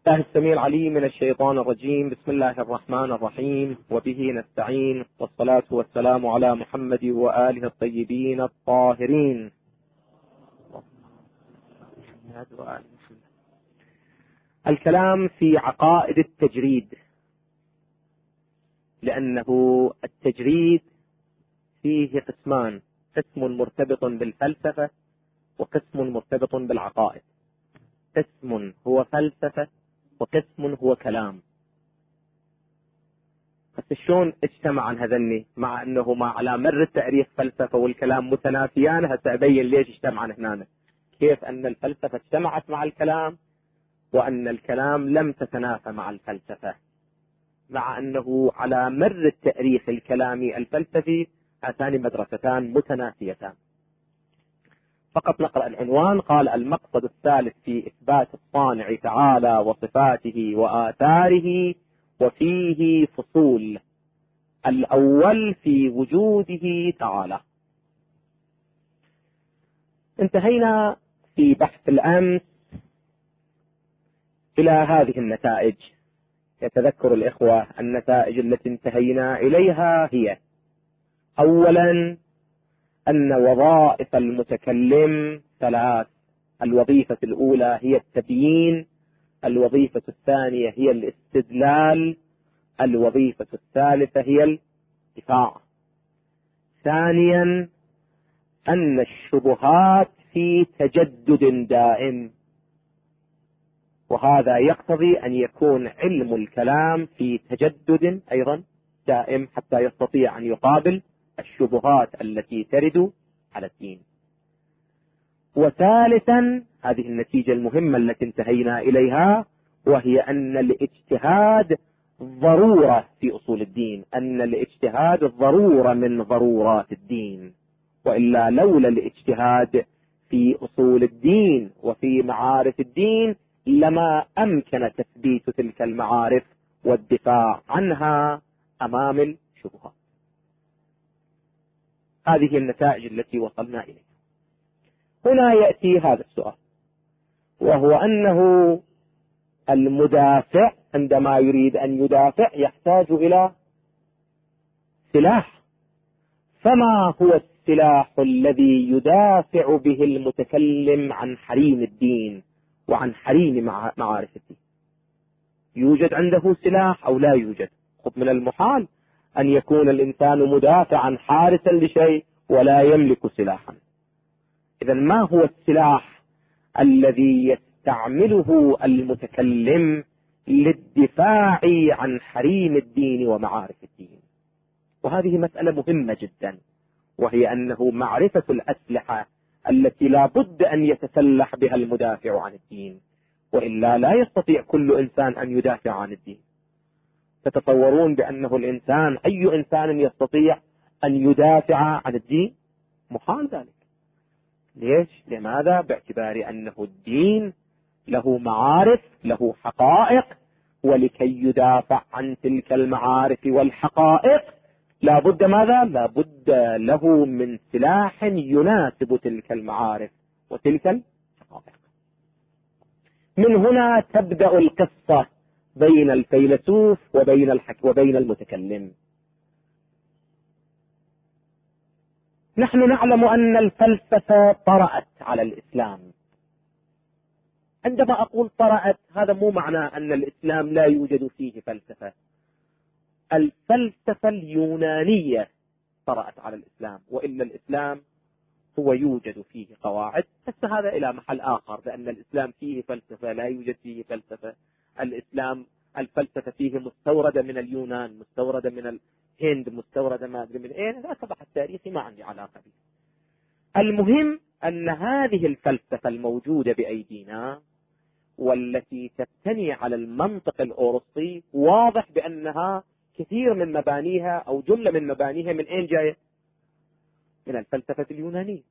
الله السميع العليم من الشيطان الرجيم. بسم الله الرحمن الرحيم، وبه نستعين، والصلاة والسلام على محمد وآله الطيبين الطاهرين. الكلام في عقائد التجريد، لأنه التجريد فيه قسمان: قسم مرتبط بالفلسفة وقسم مرتبط بالعقائد. قسم هو فلسفة وقسم هو كلام. بس شلون اجتمع هذني مع انه على مر التاريخ فلسفة والكلام متنافيان؟ هسه ابين ليش اجتمعن هنا، كيف ان الفلسفة اجتمعت مع الكلام وان الكلام لم تتنافى مع الفلسفة، مع انه على مر التاريخ الكلامي الفلسفي هاتان مدرستان متنافيتان. فقط نقرأ العنوان. قال: المقصد الثالث في إثبات الصانع تعالى وصفاته وآثاره، وفيه فصول. الأول في وجوده تعالى. انتهينا في بحث الأمس إلى هذه النتائج. يتذكر الإخوة النتائج التي انتهينا إليها هي: أولا أن وظائف المتكلم ثلاث. الوظيفة الأولى هي التبيين، الوظيفة الثانية هي الاستدلال، الوظيفة الثالثة هي الدفاع. ثانيا أن الشبهات في تجدد دائم، وهذا يقتضي أن يكون علم الكلام في تجدد أيضا دائم حتى يستطيع أن يقابل الشبهات التي ترد على الدين. وثالثا هذه النتيجة المهمة التي انتهينا إليها، وهي أن الاجتهاد ضرورة في أصول الدين، أن الاجتهاد ضرورة من ضرورات الدين، وإلا لولا الاجتهاد في أصول الدين وفي معارف الدين لما أمكن تثبيت تلك المعارف والدفاع عنها أمام الشبهات. هذه النتائج التي وصلنا إليها. هنا يأتي هذا السؤال، وهو أنه المدافع عندما يريد أن يدافع يحتاج إلى سلاح. فما هو السلاح الذي يدافع به المتكلم عن حريم الدين وعن حريم معارف الدين؟ يوجد عنده سلاح أو لا يوجد؟ خذ من المحال أن يكون الإنسان مدافعا حارسا لشيء ولا يملك سلاحا. إذن ما هو السلاح الذي يستعمله المتكلم للدفاع عن حريم الدين ومعارف الدين؟ وهذه مسألة مهمة جدا، وهي أنه معرفة الأسلحة التي لا بد أن يتسلح بها المدافع عن الدين، وإلا لا يستطيع كل إنسان أن يدافع عن الدين. تتصورون بأنه الإنسان، أي إنسان يستطيع أن يدافع عن الدين؟ محال ذلك. ليش؟ لماذا؟ باعتبار أنه الدين له معارف، له حقائق، ولكي يدافع عن تلك المعارف والحقائق لا بد ماذا؟ لا بد له من سلاح يناسب تلك المعارف وتلك الحقائق. من هنا تبدأ القصة بين الفيلسوف وبين المتكلم. نحن نعلم أن الفلسفة طرأت على الإسلام. عندما أقول طرأت، هذا مو معناه أن الإسلام لا يوجد فيه فلسفة. الفلسفة اليونانية طرأت على الإسلام، وإلا الإسلام هو يوجد فيه قواعد. بس هذا إلى محل آخر، لأن الإسلام فيه فلسفة لا يوجد فيه فلسفة. الإسلام الفلسفة فيه مستوردة من اليونان، مستوردة من الهند، مستوردة ما أدري من أين. لا طبعا التاريخي ما عندي علاقة به. المهم أن هذه الفلسفة الموجودة بأيدينا والتي تبتني على المنطق الأوروبي، واضح بأنها كثير من مبانيها أو جملة من مبانيها من أين جاية؟ من الفلسفة اليونانية.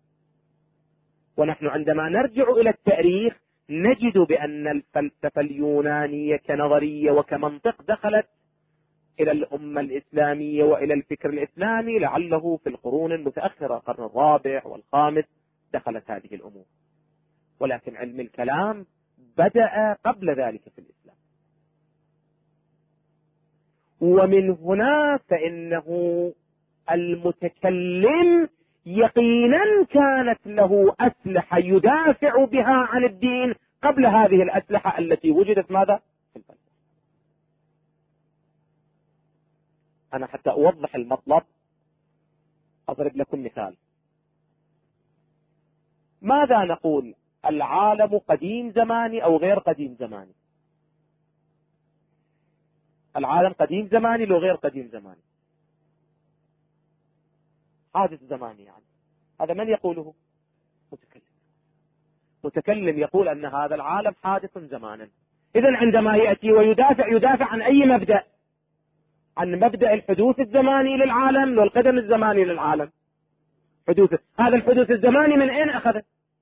ونحن عندما نرجع إلى التاريخ نجد بأن الفلسفة اليونانية كنظرية وكمنطق دخلت إلى الأمة الإسلامية وإلى الفكر الإسلامي لعله في القرون المتأخرة، القرن الرابع والخامس، دخلت هذه الأمور. ولكن علم الكلام بدأ قبل ذلك في الإسلام. ومن هنا فإنه المتكلم يقينا كانت له أسلحة يدافع بها عن الدين قبل هذه الأسلحة التي وجدت ماذا؟ في الفلسفة. أنا حتى أوضح المطلب أضرب لكم مثال. ماذا نقول؟ العالم قديم زماني أو غير قديم زماني؟ العالم قديم زماني لو غير قديم زماني؟ حادث زماني يعني. هذا من يقوله؟ متكلم يقول أن هذا العالم حادث زمانا. إذن عندما يأتي ويدافع عن أي مبدأ؟ عن مبدأ الحدوث الزماني للعالم والقدم الزماني للعالم. هذا الحدوث الزماني من أين أخذ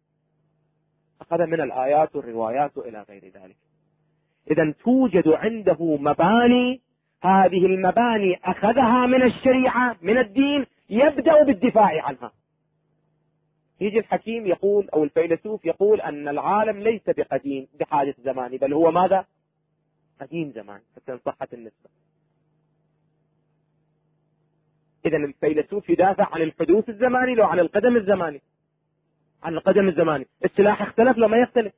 من الآيات والروايات إلى غير ذلك. إذن توجد عنده مباني، هذه المباني أخذها من الشريعة من الدين، يبدأ بالدفاع عنها. يجي الحكيم يقول أو الفيلسوف يقول أن العالم ليس بقديم بحادث زماني، بل هو ماذا؟ قديم زماني، حتى صحة النسبة. إذن الفيلسوف يدافع عن الحدوث الزماني لو عن القدم الزماني؟ عن القدم الزماني. السلاح اختلف لو ما يختلف،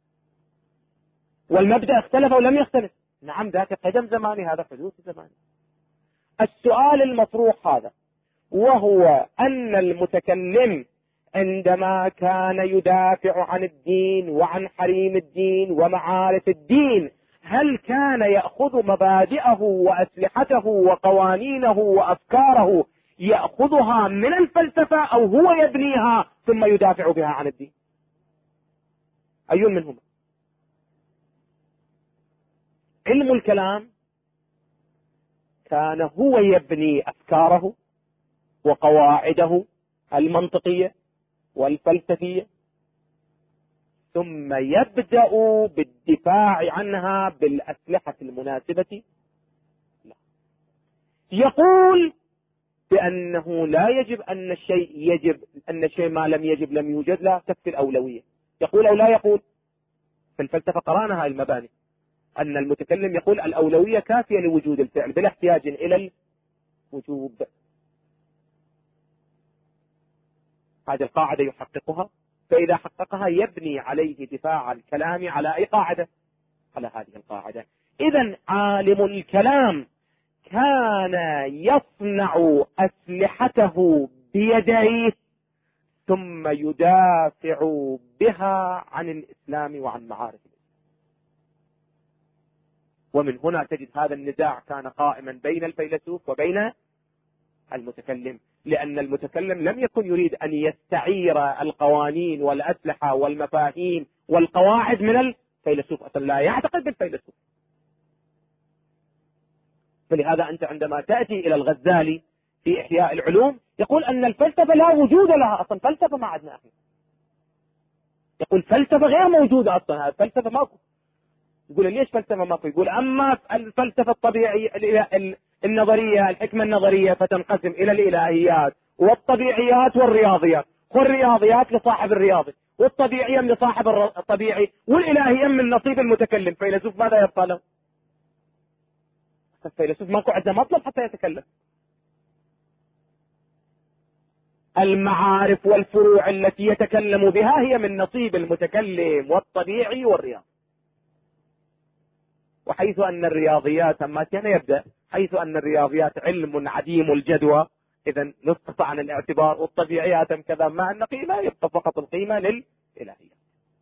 والمبدأ اختلف أو لم يختلف. نعم ذاك قدم زماني، هذا حدوث زماني. السؤال المطروح هذا، وهو أن المتكلم عندما كان يدافع عن الدين وعن حريم الدين ومعارف الدين، هل كان يأخذ مبادئه وأسلحته وقوانينه وأفكاره يأخذها من الفلسفة، أو هو يبنيها ثم يدافع بها عن الدين؟ أي منهما؟ علم الكلام كان هو يبني أفكاره وقواعده المنطقية والفلسفية، ثم يبدأ بالدفاع عنها بالأسلحة المناسبة. لا. يقول بأنه لا يجب أن الشيء ما لم يجب لم يوجد، لا تكفي الأولوية. يقول أو لا يقول؟ في الفلسفة قرأنا هاي المباني، أن المتكلم يقول الأولوية كافية لوجود الفعل بلا احتياج إلى الوجوب. هذه القاعدة يحققها، فإذا حققها يبني عليه دفاع الكلام على أي قاعدة؟ على هذه القاعدة. إذن عالم الكلام كان يصنع أسلحته بيديه ثم يدافع بها عن الإسلام وعن معارف الإسلام. ومن هنا تجد هذا النزاع كان قائما بين الفيلسوف وبين المتكلم، لأن المتكلم لم يكن يريد أن يستعير القوانين والأسلحة والمفاهيم والقواعد من الفيلسوف، أصلا لا يعتقد بالفيلسوف. فلهذا أنت عندما تأتي إلى الغزالي في إحياء العلوم يقول أن الفلسفة لا وجود لها أصلا، فلسفة ما عندنا احنا. يقول فلسفة غير موجودة أصلا، الفلسفة ماكو. يقول ليش فلسفة ماكو؟ يقول أما الفلسفة الطبيعية النظرية، الحكمة النظرية فتنقسم إلى الإلهيات والطبيعيات والرياضيات، والرياضيات لصاحب الرياضي، والطبيعية من صاحب الطبيعي، والإلهية من نصيب المتكلم. فيلسوف ماذا يبقى له؟ الفيلسوف ماكو عنده مطلب حتى يتكلم. المعارف والفروع التي يتكلم بها هي من نصيب المتكلم والطبيعي والرياضي. وحيث أن الرياضيات أما كان يبدأ حيث أن الرياضيات علم عديم الجدوى، إذن نسقط عن الاعتبار، والطبيعيات كذا مع أن قيمة يبقى فقط القيمة للإلهية.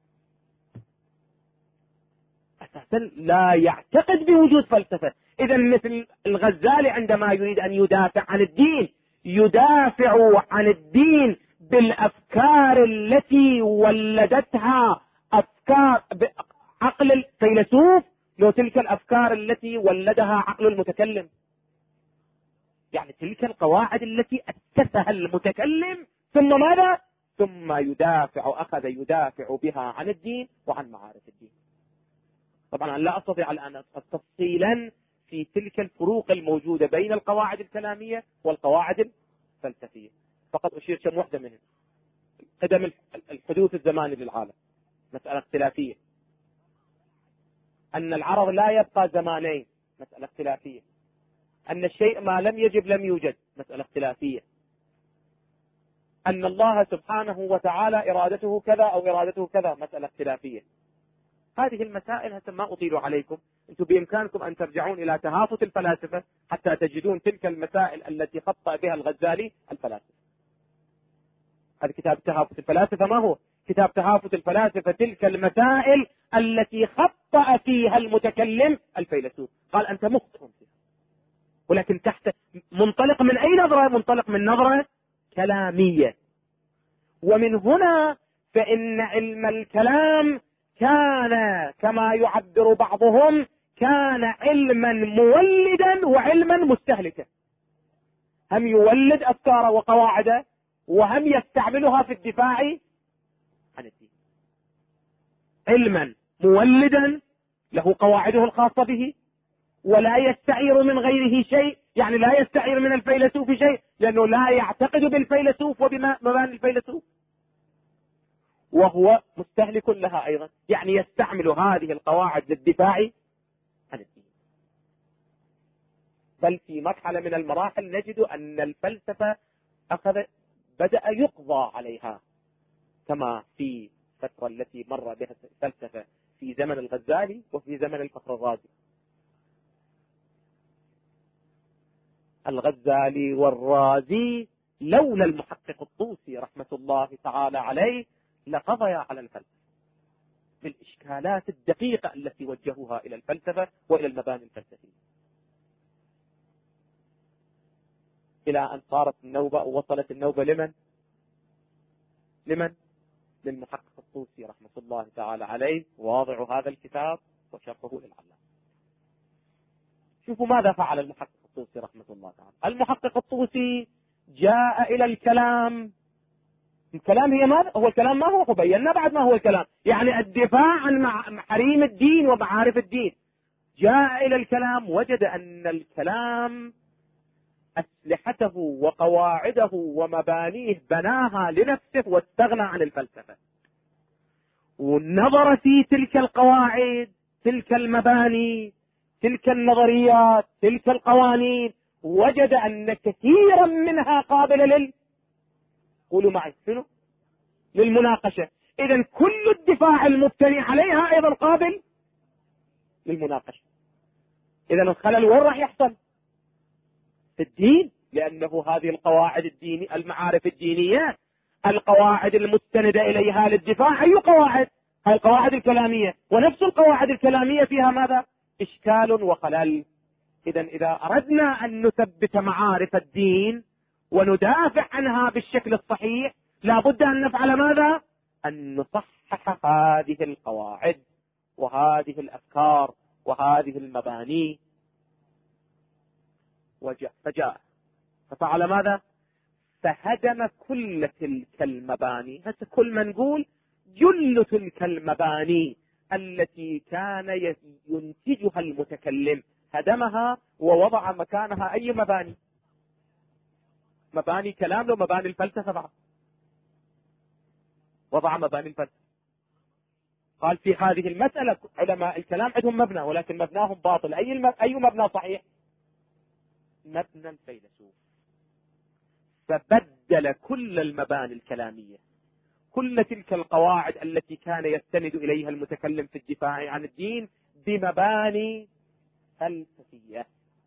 أساسا لا يعتقد بوجود فلسفة. إذن مثل الغزالي عندما يريد أن يدافع عن الدين يدافع عن الدين بالأفكار التي ولدتها أفكار عقل الفيلسوف، لو تلك الأفكار التي ولدها عقل المتكلم، يعني تلك القواعد التي أسسها المتكلم، ثم ماذا؟ ثم أخذ يدافع بها عن الدين وعن معارف الدين. طبعا لا أستطيع الآن تفصيلا في تلك الفروق الموجودة بين القواعد الكلامية والقواعد الفلسفية، فقط أشير كم واحدة منهم. قدم الحدوث الزماني للعالم مسألة اختلافية، أن العرض لا يبقى زمانين، مسألة اختلافية. أن الشيء ما لم يجب لم يوجد، مسألة اختلافية. أن الله سبحانه وتعالى إرادته كذا أو إرادته كذا، مسألة اختلافية. هذه المسائل هسه ما أطيل عليكم، أنتم بإمكانكم أن ترجعون إلى تهافت الفلاسفة حتى تجدون تلك المسائل التي خطأ بها الغزالي الفلاسفة. هذا كتاب تهافت الفلاسفة. ما هو كتاب تهافت الفلاسفة؟ تلك المسائل التي خطأ فيها المتكلم الفيلسوف، قال أنت مخطئ فيها، ولكن تحت منطلق من أي نظرة؟ منطلق من نظرة كلامية. ومن هنا فإن علم الكلام كان كما يعبر بعضهم كان علما مولدا وعلما مستهلكا. هم يولد أفكاره وقواعده، وهم يستعملها في الدفاع عن الدين. علما مولدا له قواعده الخاصة به، ولا يستعير من غيره شيء، يعني لا يستعير من الفيلسوف شيء، لأنه لا يعتقد بالفيلسوف وبمباني الفيلسوف، وهو مستهلك لها أيضا، يعني يستعمل هذه القواعد للدفاع عن الدين. بل في مرحلة من المراحل نجد أن الفلسفة بدأ يقضى عليها، كما في الفترة التي مر بها الفلسفة في زمن الغزالي وفي زمن الفخر الرازي. الغزالي والرازي لولا المحقق الطوسي رحمة الله تعالى عليه لقضيا على الفلسفة بالإشكالات الدقيقة التي وجهوها إلى الفلسفة وإلى المباني الفلسفية، إلى أن صارت النوبة ووصلت النوبة لمن؟ للمحقق الطوسي رحمة الله تعالى عليه، واضع هذا الكتاب وشرحه للعلامة. شوفوا ماذا فعل المحقق الطوسي رحمة الله تعالى. المحقق الطوسي جاء إلى الكلام. الكلام هو الكلام. ما هو بينا بعد ما هو الكلام، يعني الدفاع عن محاريم الدين ومعارف الدين. جاء إلى الكلام، وجد أن الكلام أسلحته وقواعده ومبانيه بناها لنفسه واستغنى عن الفلسفة، ونظر في تلك القواعد، تلك المباني، تلك النظريات، تلك القوانين، وجد أن كثيرا منها قابلة قولوا معي شنو؟ للمناقشة. إذن كل الدفاع المبتني عليها أيضا قابل للمناقشة. إذن الخلل وين راح يحصل؟ في الدين، لأنه هذه القواعد الدينية، المعارف الدينية، القواعد المستندة إليها للدفاع أي قواعد؟ هاي القواعد الكلامية، ونفس القواعد الكلامية فيها ماذا؟ إشكال وخلل. إذن إذا أردنا أن نثبت معارف الدين وندافع عنها بالشكل الصحيح، لابد أن نفعل ماذا؟ أن نصحح هذه القواعد وهذه الأفكار وهذه المباني. ففعل ماذا؟ فهدم كل تلك المباني. هسه كل ما نقول جل تلك المباني التي كان ينتجها المتكلم، هدمها ووضع مكانها أي مباني؟ مباني كلام ومباني الفلسفة بعض. وضع مباني الفلسفة. قال في هذه المسألة علماء الكلام عندهم مبنى، ولكن مبناهم باطل. أي مبنى صحيح؟ مبنى الفيلسوف. فبدل كل المباني الكلامية، كل تلك القواعد التي كان يستند إليها المتكلم في الدفاع عن الدين، بمباني فلسفية،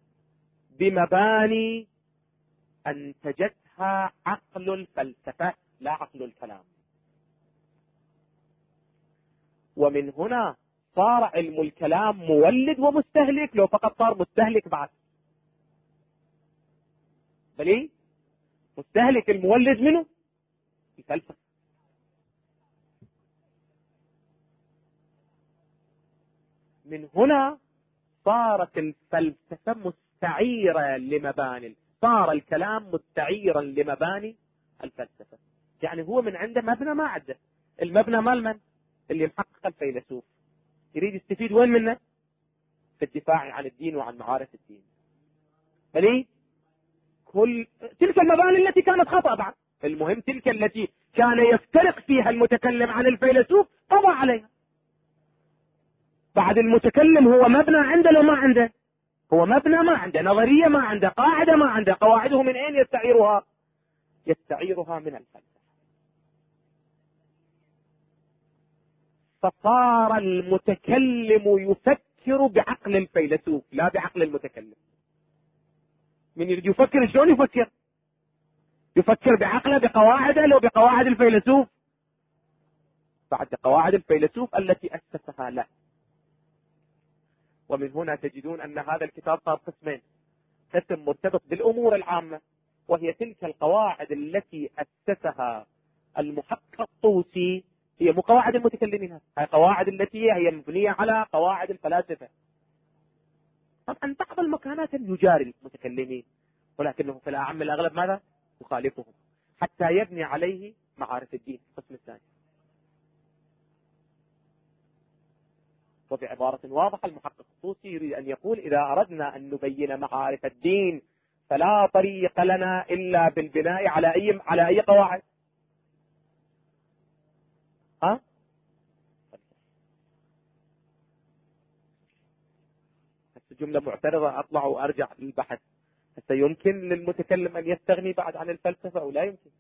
بمباني أنتجتها عقل الفلسفة لا عقل الكلام. ومن هنا صار علم الكلام مولد ومستهلك، لو فقط صار مستهلك بعد. بلي مستهلك، المولد منه الفلسفة. من هنا صارت الفلسفة مستعيرة لمباني، صار الكلام مستعيرا لمباني الفلسفة. يعني هو من عنده مبنى ما عنده. المبنى مال من؟ اللي محقق الفيلسوف. يريد يستفيد وين منه؟ في الدفاع عن الدين وعن معارف الدين. بلي كل تلك المباني التي كانت خطأ بعد، المهم تلك التي كان يفترق فيها المتكلم عن الفيلسوف قضى عليها. بعد المتكلم هو مبنى عنده لو ما عنده؟ هو مبنى ما عنده، نظرية ما عنده، قاعدة ما عنده. قواعده من أين يستعيرها؟ يستعيرها من الفلسفة. فصار المتكلم يفكر بعقل الفيلسوف لا بعقل المتكلم. من يريد يفكر شلون يفكر؟ يفكر بعقله بقواعده لو بقواعد الفيلسوف؟ بعد قواعد الفيلسوف التي أسسها له. ومن هنا تجدون أن هذا الكتاب صار قسمين: قسم مرتبط بالأمور العامة، وهي تلك القواعد التي أسسها المحقق الطوسي، هي مو قواعد المتكلمين، هي قواعد التي هي مبنية على قواعد الفلاسفة. طبعا بعض المكانات يجاري المتكلمين، ولكنه في الأعم الأغلب ماذا؟ يخالفهم حتى يبني عليه معارف الدين. القسم الثاني، وبعبارة واضحة المحقق الطوسي يريد أن يقول: إذا أردنا أن نبين معارف الدين فلا طريق لنا إلا بالبناء على أي قواعد؟ ها؟ جملة معترضة، أطلع وأرجع للبحث. هسه يمكن للمتكلم أن يستغني بعد عن الفلسفة أو لا يمكن؟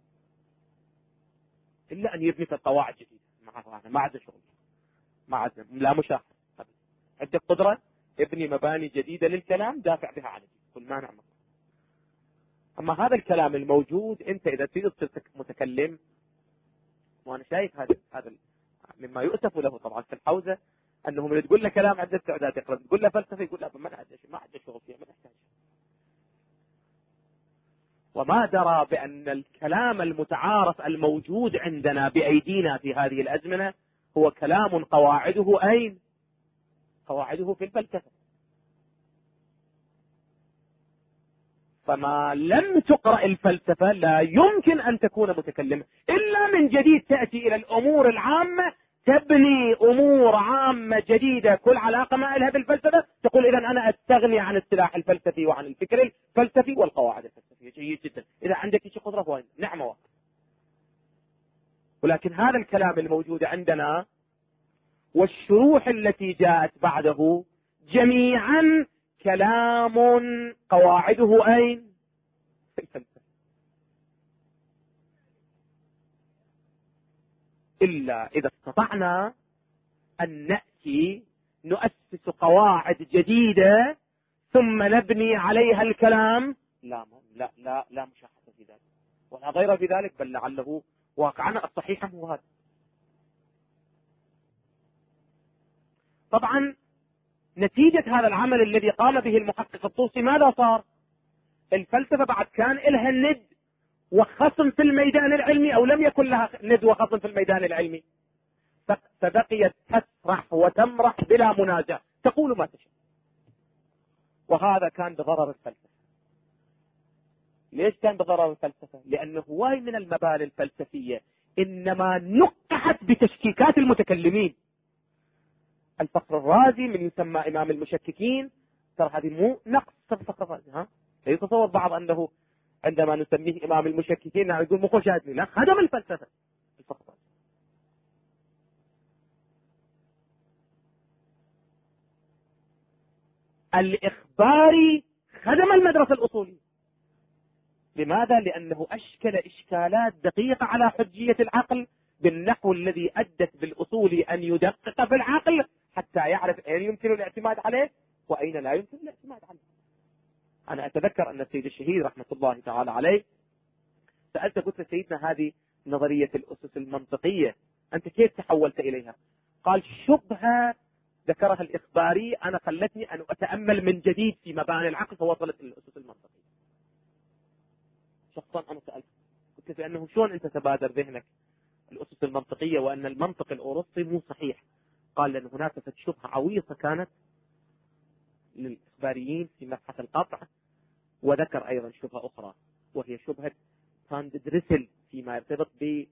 إلا أن يبني في القواعد جديدة. ما عاد شغل، ما عاد، لا مشاحة. عندك قدرة ابني مباني جديدة للكلام، دافع بها عن الدين، كل ما نعمل. أما هذا الكلام الموجود، أنت إذا تريد تصير متكلم، وأنا شايف هذا مما يؤسف له طبعا في الحوزة، أنه من تقول له كلام عنده استعداد يقرأ، تقول له فلسفة يقول لا ما عنده شغل فيها، ما نحتاج. وما درى بأن الكلام المتعارف الموجود عندنا بأيدينا في هذه الأزمنة هو كلام قواعده أين؟ قواعده في الفلسفة. فما لم تقرأ الفلسفة لا يمكن أن تكون متكلما، إلا من جديد تأتي إلى الأمور العامة، تبني أمور عامة جديدة كل علاقة ما لها بالفلسفة، تقول إذا أنا أستغني عن السلاح الفلسفي وعن الفكر الفلسفي والقواعد الفلسفية. جيد جدا، إذا عندك شيء قدرة هو نعمة واحدة. ولكن هذا الكلام الموجود عندنا والشروح التي جاءت بعده جميعا كلام قواعده أين؟ في الفلسفة. إلا إذا استطعنا أن نأتي نؤسس قواعد جديدة ثم نبني عليها الكلام، لا مشاحة في ذلك ولا غير في ذلك، بل لعله واقعنا الصحيح هو هذا. طبعا نتيجة هذا العمل الذي قام به المحقق الطوسي ماذا صار؟ الفلسفة بعد كان لها ند وخصم في الميدان العلمي، أو لم يكن لها ند وخصم في الميدان العلمي، فبقيت تسرح وتمرح بلا منازع، تقول ما تشاء. وهذا كان بضرر الفلسفة. ليش كان بضرر الفلسفة؟ لأنه هواي من المباني الفلسفية إنما نقحت بتشكيكات المتكلمين. الفخر الرازي من يسمى إمام المشككين، ترى هذه مو نقص الفخر الرازي. لا يتصور بعض أنه عندما نسميه إمام المشككين نقول مو خوشاتني، لا، خدم الفلسفة الفخر الرازي. الإخباري خدم المدرسة الأصولية. لماذا؟ لأنه أشكل إشكالات دقيقة على حجية العقل بالنحو الذي أدت بالأصول أن يدقق في العقل حتى يعرف أين يمكن الاعتماد عليه وأين لا يمكن الاعتماد عليه. أنا أتذكر أن السيد الشهيد رحمة الله تعالى عليه سألت، قلت سيدنا هذه نظرية الأسس المنطقية أنت كيف تحولت إليها؟ قال شبهة ذكرها الإخباري أنا خلتني أن أتأمل من جديد في مباني العقل فوصلت إلى الأسس المنطقية. شخصا أنا سألت قلت بأنه شلون أنت تبادر ذهنك الأسس المنطقية وأن المنطق الأوروبي مو صحيح؟ قال لأن هناك شبهة عويصة كانت للإخباريين في مبحث القطع، وذكر أيضا شبهة أخرى وهي شبهة تاندد ريسل فيما يرتبط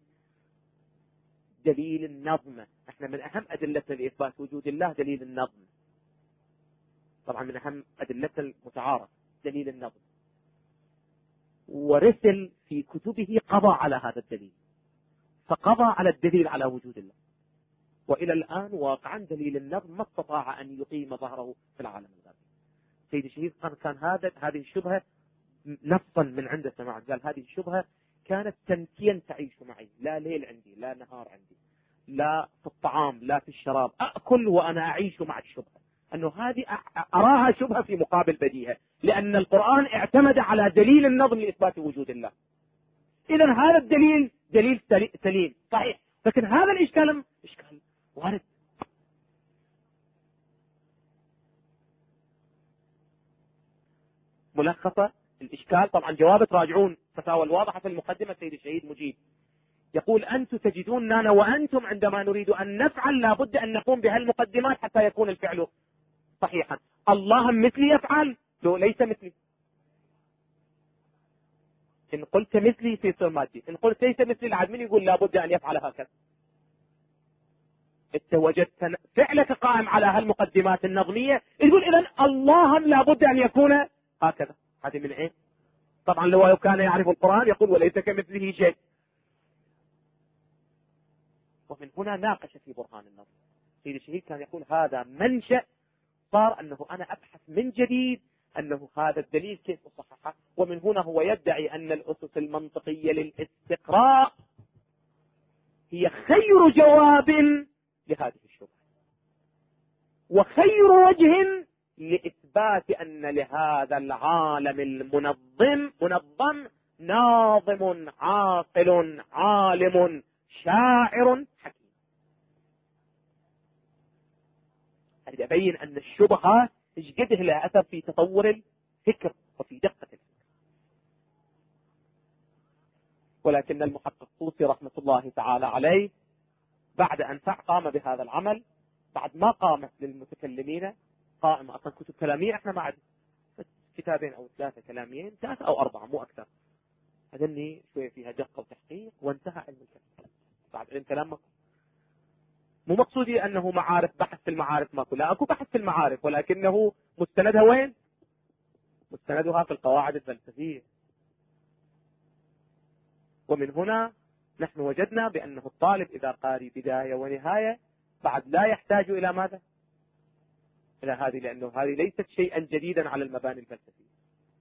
بدليل النظم. احنا من أهم أدلتنا لإثبات وجود الله دليل النظم، طبعا من أهم أدلتنا المتعارف دليل النظم، ورسل في كتبه قضى على هذا الدليل، فقضى على الدليل على وجود الله وإلى الآن واقعا دليل النظم ما استطاع أن يقيم ظهره في العالم الغربي. سيد الشهيد كان هذه الشبهة نصا من عنده سماعة، قال هذه الشبهة كانت سنتيا تعيش معي، لا ليل عندي لا نهار عندي، لا في الطعام لا في الشراب، أأكل وأنا أعيش مع الشبهة، أنه هذه أراها شبهة في مقابل بديهة، لأن القرآن اعتمد على دليل النظم لإثبات وجود الله. إذا هذا الدليل دليل سليم صحيح، لكن هذا الإشكال إشكال وارد. ملخصة الإشكال طبعا جوابه راجعون فتاوى الواضحة في المقدمة. سيد الشهيد مجيب يقول أنتم تجدوننا وأنتم عندما نريد أن نفعل لابد أن نقوم بهالمقدمات حتى يكون الفعل صحيحا. الله مثلي يفعل؟ لو ليس مثلي. إن قلت مثلي يصير مادي، إن قلت ليس مثلي العدمين يقول لابد أن يفعل هكذا. انت وجدت فعلك قائم على هالمقدمات النظمية، يقول إذن الله لابد أن يكون هكذا. هذه من إيه؟ طبعا لو كان يعرف القرآن يقول وليس كمثله شيء. ومن هنا ناقش في برهان النظم. سيد الشهيد كان يقول هذا منشأ صار أنه أنا أبحث من جديد أنه هذا الدليل كيف أصححه. ومن هنا هو يدعي أن الأسس المنطقية للاستقراء هي خير جواب لهذه الشبهة وخير وجه لإثبات أن لهذا العالم منظم ناظم عاقل عالم شاعر حكيم. أريد أبين أن الشبهة ايش قد لها أثر في تطور الفكر وفي دقة الفكر. ولكن المحقق طوسي رحمة الله تعالى عليه بعد أن قام بهذا العمل، بعد ما قامت للمتكلمين قائمة أصلا كتب كلامية، احنا ما عندنا كتابين أو ثلاثة كلاميين، 3 أو 4 مو أكثر، هذني شوية فيها دقة وتحقيق وانتهى علم الكلام. بعد علم كلام مو مقصودي أنه معارف، بحث في المعارف ماكو، لا أكو بحث في المعارف، ولكنه مستندها وين؟ مستندها في القواعد الفلسفية. ومن هنا نحن وجدنا بأنه الطالب إذا قاري بداية ونهاية بعد لا يحتاج إلى ماذا؟ إلى هذه، لأنه هذه ليست شيئا جديدا على المباني الفلسفية.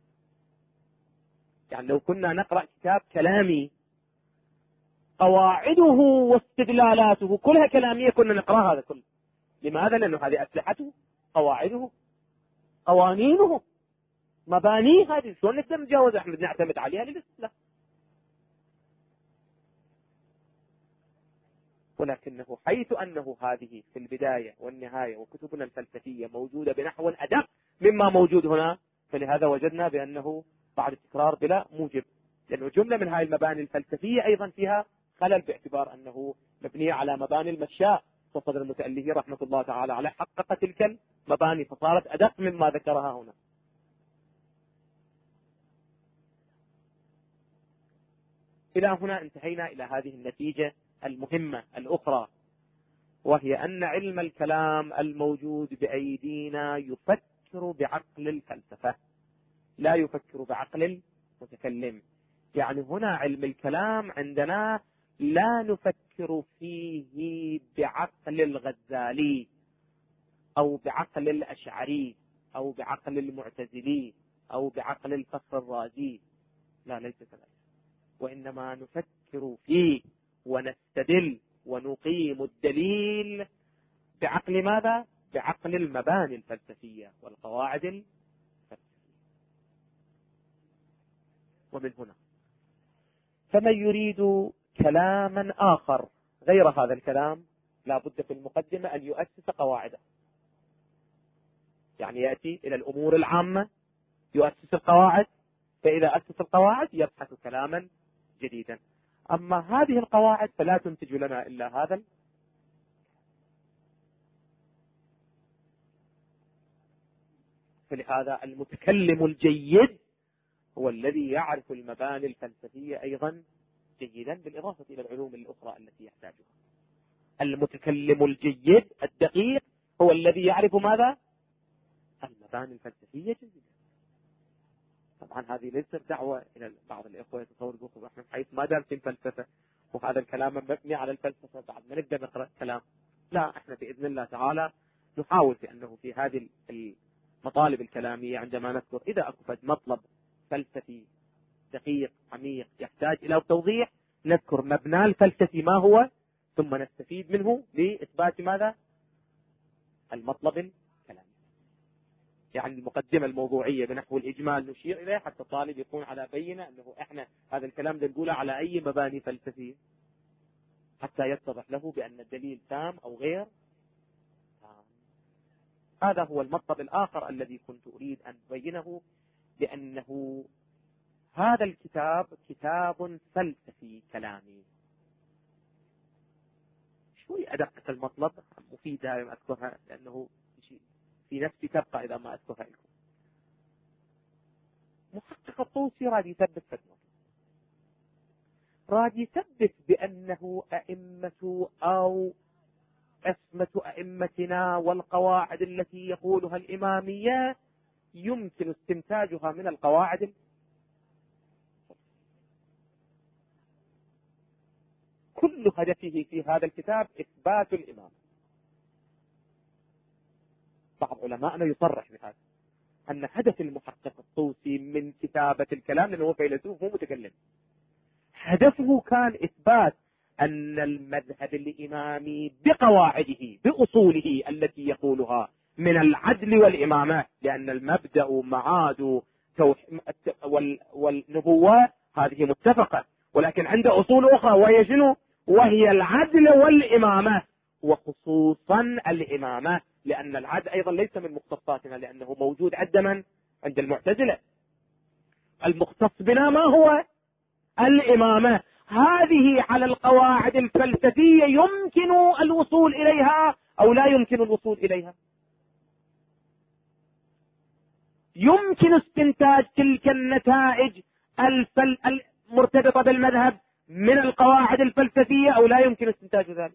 يعني لو كنا نقرأ كتاب كلامي قواعده واستدلالاته كلها كلامية كنا نقرأ هذا كله. لماذا؟ لأنه هذه أسلحته، قواعده، قوانينه، مبانيه، هذه شلون نقدر نتجاوز احنا نعتمد عليها للاستدلال. ولكنه حيث أنه هذه في البداية والنهاية وكتبنا الفلسفية موجودة بنحو أدق مما موجود هنا، فلهذا وجدنا بأنه بعد التكرار بلا موجب، لأنه جملة من هذه المباني الفلسفية أيضا فيها خلل باعتبار أنه مبنية على مباني المشاء، وصدر المتألهي رحمة الله تعالى عليه حقق تلك المباني فصارت أدق مما ذكرها هنا. إلى هنا انتهينا إلى هذه النتيجة المهمة الأخرى، وهي أن علم الكلام الموجود بأيدينا يفكر بعقل الفلسفة لا يفكر بعقل المتكلم. يعني هنا علم الكلام عندنا لا نفكر فيه بعقل الغزالي أو بعقل الأشعري أو بعقل المعتزلي أو بعقل الفخر الرازي، لا ليس كذلك، وإنما نفكر فيه ونستدل ونقيم الدليل بعقل ماذا؟ بعقل المباني الفلسفية والقواعد الفلسفية. ومن هنا فمن يريد كلاما آخر غير هذا الكلام لا بد في المقدمة أن يؤسس قواعده، يعني يأتي إلى الأمور العامة يؤسس القواعد، فإذا أسس القواعد يبحث كلاما جديدا. أما هذه القواعد فلا تنتج لنا إلا هذا فلهذا المتكلم الجيد هو الذي يعرف المباني الفلسفية أيضا جيدا بالإضافة إلى العلوم الأخرى التي يحتاجها. المتكلم الجيد الدقيق هو الذي يعرف ماذا؟ المباني الفلسفية جيدا. طبعا هذه ليست دعوة إلى بعض الإخوة يتصور بكم احنا حيث ما دارسين فلسفة وهذا الكلام مبني على الفلسفة بعد ما نقدر نقرأ كلام. لا، احنا بإذن الله تعالى نحاول في أنه في هذه المطالب الكلامية عندما نذكر إذا أكفت مطلب فلسفي دقيق عميق يحتاج إلى توضيح، نذكر مبنى الفلسفي ما هو، ثم نستفيد منه لإثبات ماذا؟ المطلب الكلامي. يعني المقدمة الموضوعية بنحو الإجمال نشير إليه حتى الطالب يكون على بينة أنه إحنا هذا الكلام نقوله على أي مباني فلسفية، حتى يتضح له بأن الدليل تام أو غير تام. هذا هو المطلب الآخر الذي كنت أريد أن أبينه، بأنه هذا الكتاب كتاب فلسفي كلامي. شوي أدق المطلب، مفيد دائما أذكرها لأنه في نفسي تبقى إذا ما أذكرها لكم. محقق الطوسي راد يثبت فتوى، راد يثبت بأنه أئمة أو عصمة أئمتنا والقواعد التي يقولها الإمامية يمكن استنتاجها من القواعد. كل هدفه في هذا الكتاب إثبات الإمام. بعض علماءنا يصرح بهذا، أن هدف المحقق الطوسي من كتابة الكلام، لأنه فيلسوف مو متكلم، هدفه كان إثبات أن المذهب الإمامي بقواعده بأصوله التي يقولها من العدل والإمامة، لأن المبدأ معاد والنبوة هذه متفقة، ولكن عند أصول أخرى وهي شنو؟ وهي العدل والإمامة، وخصوصا الإمامة، لأن العدل أيضا ليس من مختصاتنا، لأنه موجود عند المعتزلة. المختص بنا ما هو؟ الإمامة. هذه على القواعد الفلسفية يمكن الوصول إليها أو لا يمكن الوصول إليها؟ يمكن استنتاج تلك النتائج المرتبطة بالمذهب من القواعد الفلسفية أو لا يمكن استنتاج ذلك؟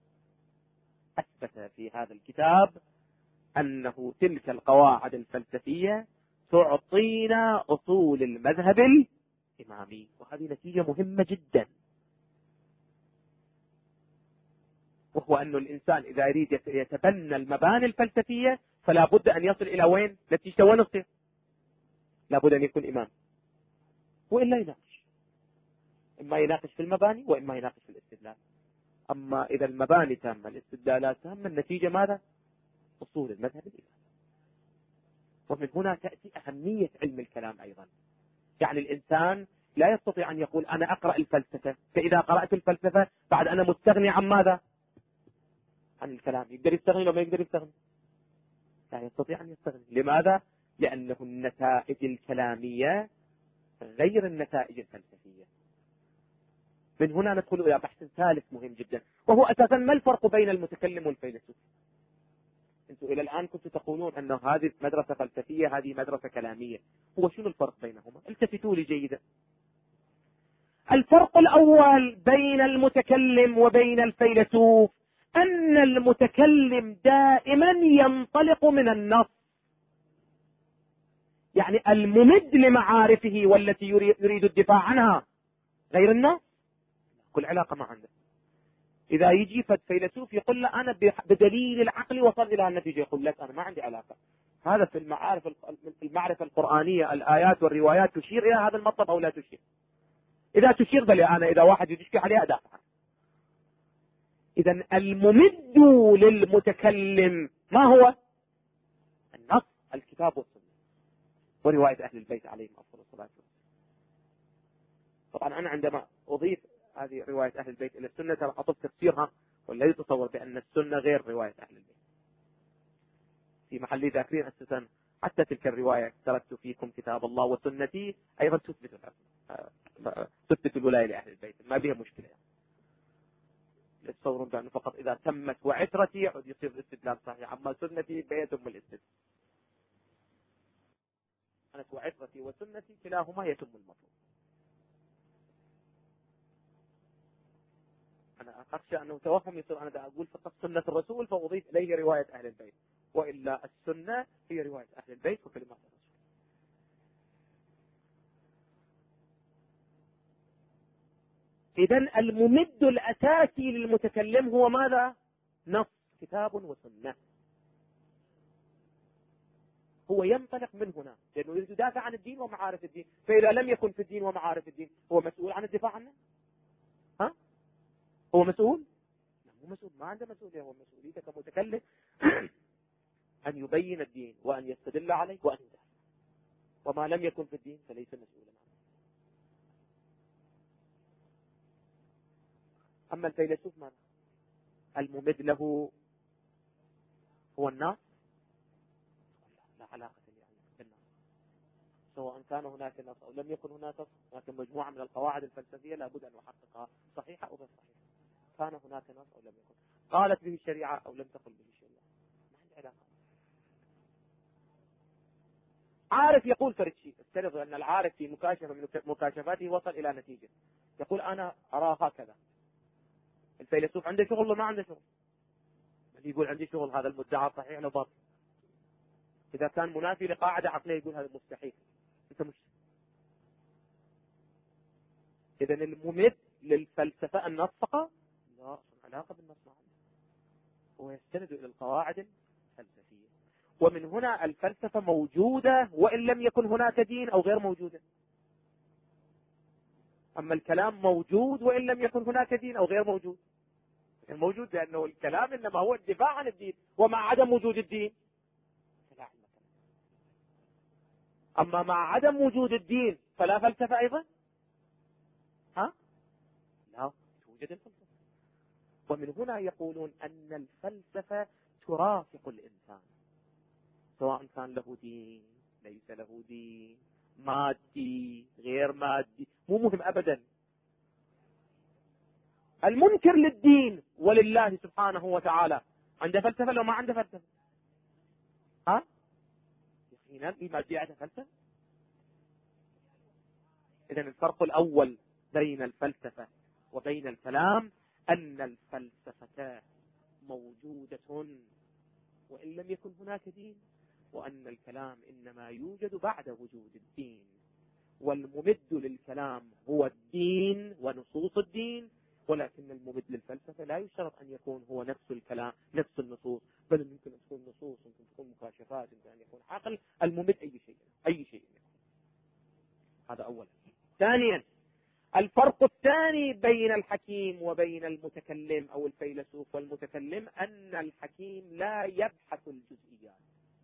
أثبت في هذا الكتاب أنه تلك القواعد الفلسفية تعطينا أصول المذهب الإمامي، وهذه نتيجة مهمة جدا، وهو أن الإنسان إذا يريد يتبنى المباني الفلسفية فلا بد أن يصل إلى وين؟ نتيجة وين تصير؟ لا بد أن يكون إمام، وإلا يناقش، إما يناقش في المباني وإما يناقش في الاستدلال. أما إذا المباني تامة الاستدلالات تامة، النتيجة ماذا؟ أصول المذهب الإمامي. ومن هنا تأتي أهمية علم الكلام أيضا. يعني الإنسان لا يستطيع أن يقول أنا أقرأ الفلسفة، فإذا قرأت الفلسفة بعد أنا مستغني عن ماذا؟ عن الكلام. يقدر يستغني ولا ما يقدر يستغني؟ لا يستطيع أن يستغني. لماذا؟ لأنه النتائج الكلامية غير النتائج الفلسفية. من هنا ندخل إلى بحث ثالث مهم جدا، وهو أساسا ما الفرق بين المتكلم والفيلسوف؟ أنتم إلى الآن كنتم تقولون أن هذه مدرسة فلسفية هذه مدرسة كلامية، هو شنو الفرق بينهما؟ التفتوا لي جيدا. الفرق الأول بين المتكلم وبين الفيلسوف أن المتكلم دائما ينطلق من النص، يعني الممد لمعارفه والتي يريد الدفاع عنها، غير النص كل علاقة ما عنده. إذا يجي فيلسوف يقول له أنا بدليل العقل وصل إلى النتيجة، يقول لك أنا ما عندي علاقة. هذا في المعرفة القرآنية الآيات والروايات تشير إلى هذا المطلب أو لا تشير؟ إذا تشير بل أنا إذا واحد يشكي عليها أدافع عنه. إذا الممد للمتكلم ما هو؟ النص، الكتاب والسنة ورواية أهل البيت عليهم أفضل الصلاة والسلام. طبعا أنا عندما أضيف هذه رواية أهل البيت إلى السنة ترى أطلب تفسيرها، ولا يتصور بأن السنة غير رواية أهل البيت. في محل ذاكرين أساسا حتى تلك الرواية تركت فيكم كتاب الله وسنتي أيضا تثبت الولاية لأهل البيت، ما بها مشكلة. يتصورون بأنه فقط إذا تمت وعترتي يعود يصير الاستدلال صحيح، أما سنتي بيتم الاستدلال. أنا وعترتي وسنتي كلاهما يتم المطلوب. أنا أخشى أنه توهم يصير أنا أقول فقط سنة الرسول فأضيف إليه رواية أهل البيت، وإلا السنة هي رواية أهل البيت وكلمات الرسول. إذن الممد الأساسي للمتكلم هو ماذا؟ نص كتاب وسنة. هو ينطلق من هنا لأنه يريد يدافع عن الدين ومعارف الدين، فإذا لم يكن في الدين ومعارف الدين هو مسؤول عن الدفاع عنه؟ ها؟ هو مسؤول؟ لا، مو مسؤول، ما عنده مسؤولية. هو مسؤوليته كمتكلم أن يبين الدين وأن يستدل عليه وأن يدافع، وما لم يكن في الدين فليس مسؤولا عنه. أما الفيلسوف ماذا؟ الممد له هو الناس؟ لا علاقة بالناس، سواء كان هناك نص أو لم يكن هناك نص. لكن مجموعة من القواعد الفلسفية لابد أن نحققها، صحيحة أو غير صحيحة، كان هناك نص أو لم يكن، قالت به الشريعة أو لم تقل به الشريعة، ما عندي علاقة. عارف يقول فرد شيء، افترض أن العارف في مكاشفة من مكاشفاته وصل إلى نتيجة، يقول أنا أرى هكذا. الفيلسوف عنده شغل ولا ما عنده شغل؟ اللي يقول عندي شغل هذا المدعى صحيح لو باطل. إذا كان منافي لقاعدة عقلية يقول هذا مستحيل، أنت مش. إذا الممد للفلسفة النص فقط؟ لا، علاقة بالنص معه، هو يستند إلى القواعد الفلسفية. ومن هنا الفلسفة موجودة وإن لم يكن هناك دين أو غير موجودة. أما الكلام موجود وإن لم يكن هناك دين أو غير موجود. موجود لأنه الكلام إنما هو الدفاع عن الدين، ومع عدم وجود الدين فلا علم. أما مع عدم وجود الدين فلا فلسفة أيضا؟ ها؟ لا، توجد الفلسفة. ومن هنا يقولون أن الفلسفة ترافق الإنسان، سواء كان له دين ليس له دين، مادي غير مادي، مو مهم أبدا. المنكر للدين ولله سبحانه وتعالى عنده فلسفة لو ما عنده فلسفة؟ ها؟ يقينا المادية عنده فلسفة. إذا الفرق الأول بين الفلسفة وبين الكلام أن الفلسفة موجودة وإن لم يكن هناك دين، وأن الكلام إنما يوجد بعد وجود الدين. والممد للكلام هو الدين ونصوص الدين، ولكن الممد للفلسفة لا يشترط أن يكون هو نفس الكلام نفس النصوص، بل ممكن أن تكون نصوص، ممكن تكون مكاشفات، ممكن أن يكون عقل. الممد أي شيء أي شيء. هذا أولا. ثانيا، الفرق الثاني بين الحكيم وبين المتكلم أو الفيلسوف والمتكلم أن الحكيم لا يبحث الجزئيات،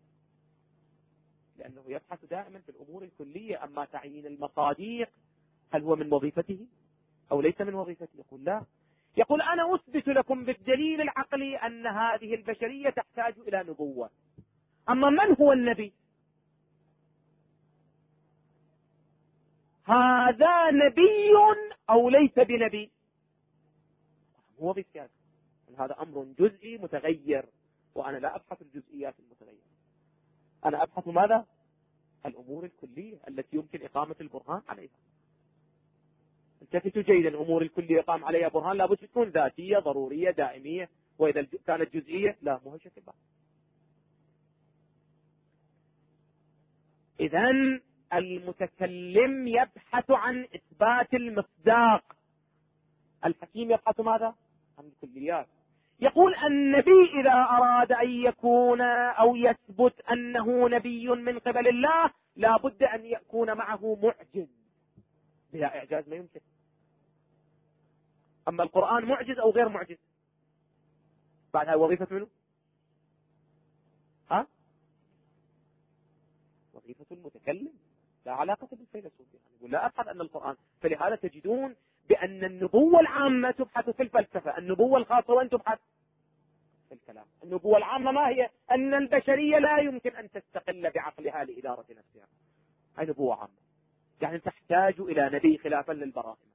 لأنه يبحث دائما في الأمور الكلية. أما تعيين المصادق هل هو من وظيفته أو ليس من وظيفته؟ يقول لا، يقول أنا أثبت لكم بالدليل العقلي أن هذه البشرية تحتاج إلى نبوة. أما من هو النبي؟ هذا نبي أو ليس بنبي؟ هو بالسياسة. هذا أمر جزئي متغير، وأنا لا أبحث الجزئيات المتغيرة، أنا أبحث ماذا؟ الأمور الكلية التي يمكن إقامة البرهان عليها. التفتوا جيدا، الأمور الكلية يقام عليها برهان لابد تكون ذاتية ضرورية دائمية، وإذا كانت جزئية لا، مو هالشكل بعد. إذن المتكلم يبحث عن إثبات المصداق، الحكيم يبحث ماذا؟ عن الكليات. يقول النبي إذا أراد أن يكون أو يثبت أنه نبي من قبل الله لا بد أن يكون معه معجز، بلا إعجاز ما يمكن. أما القرآن معجز أو غير معجز؟ بعد هاي وظيفة منه؟ ها؟ وظيفة المتكلم، لا علاقة بالفيلسوف. يعني يقول لا أبحث أن القرآن. فلهذا تجدون بأن النبوة العامة تبحث في الفلسفة، النبوة الخاصة وين تبحث؟ في الكلام. النبوة العامة ما هي؟ أن البشرية لا يمكن أن تستقل بعقلها لإدارة نفسها. هاي نبوة عامة، يعني تحتاج إلى نبي خلافا للبراهمة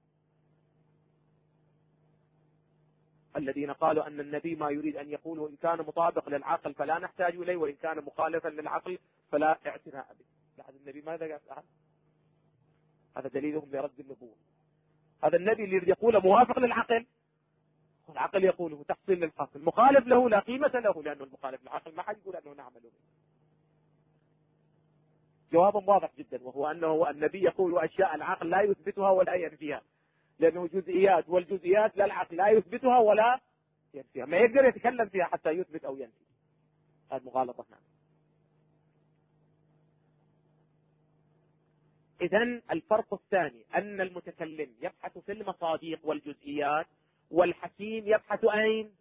الذين قالوا أن النبي ما يريد أن يقوله إن كان مطابق للعقل فلا نحتاج إليه، وإن كان مخالفا للعقل فلا اعتناء به. لحد النبي ماذا قال؟ هذا دليلهم لرد النبوة. هذا النبي اللي يقوله موافق للعقل، والعقل يقوله تحصيل للحاصل، مخالف له لا قيمة له، لأنه المخالف للعقل ما حد يقول أنه نعمله. جواب واضح جدا، وهو أنه النبي يقول أشياء العقل لا يثبتها ولا ينفيها، لأنه جزئيات، والجزئيات لا العقل لا يثبتها ولا ينفيها، ما يقدر يتكلم فيها حتى يثبت أو ينفي. هذه مغالطة هنا. إذن الفرق الثاني أن المتكلم يبحث في المصادق والجزئيات، والحكيم يبحث أين؟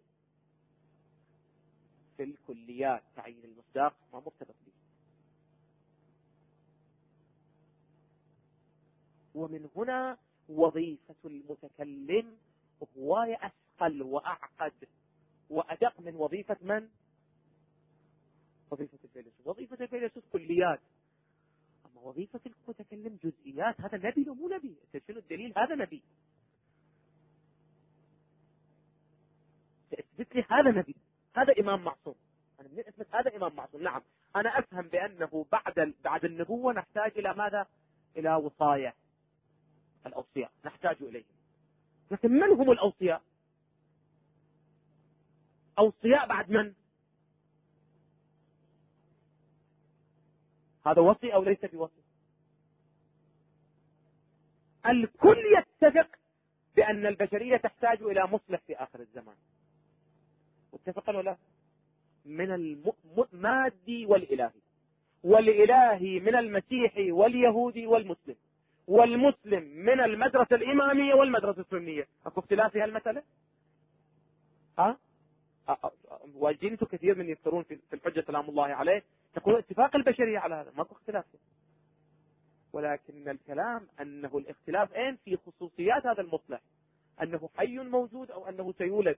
في الكليات. تعيين المصداق ما مرتبط به. ومن هنا وظيفة المتكلم هواية أثقل وأعقد وأدق من وظيفة من؟ وظيفة الفيلسوف. وظيفة الفيلسوف كليات، أما وظيفة المتكلم جزئيات. هذا نبي لو مو نبي؟ شنو الدليل؟ هذا نبي. تثبت لي هذا نبي، هذا إمام معصوم. أنا من أثبت هذا إمام معصوم؟ نعم، أنا أفهم بأنه بعد النبوة نحتاج إلى ماذا؟ إلى وصاية. الأوصياء نحتاج إليهم، لكن من هم الأوصياء؟ أوصياء بعد من؟ هذا وصي أو ليس بوصي؟ الكل يتفق بأن البشرية تحتاج إلى مصلح في آخر الزمان. متفقا ولا؟ من المادي والإلهي، والإلهي من المسيحي واليهودي والمسلم، والمسلم من المدرسة الإمامية والمدرسة السنية. أكو اختلاف في هالمسألة؟ وجنت كثير من يفترون في الحجة سلام الله عليه، تقول اتفاق البشرية على هذا، ماكو اختلاف. ولكن الكلام أنه الاختلاف أين؟ في خصوصيات هذا المصلح، أنه حي موجود أو أنه سيولد.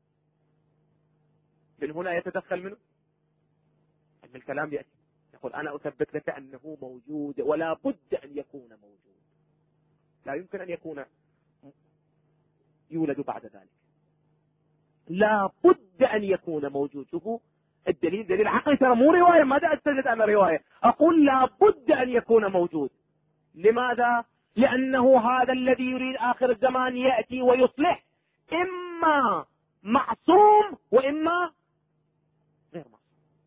من هنا يتدخل منه أن الكلام يأتي يقول أنا أثبت لك أنه موجود ولا بد أن يكون موجود، لا يمكن أن يكون يولد بعد ذلك، لا بد أن يكون موجود. شوفوا الدليل دليل عقلي، ترى مو رواية، ماذا أستند أنا رواية؟ أقول لا بد أن يكون موجود. لماذا؟ لأنه هذا الذي يريد آخر الزمان يأتي ويصلح، إما معصوم وإما غير معصوم.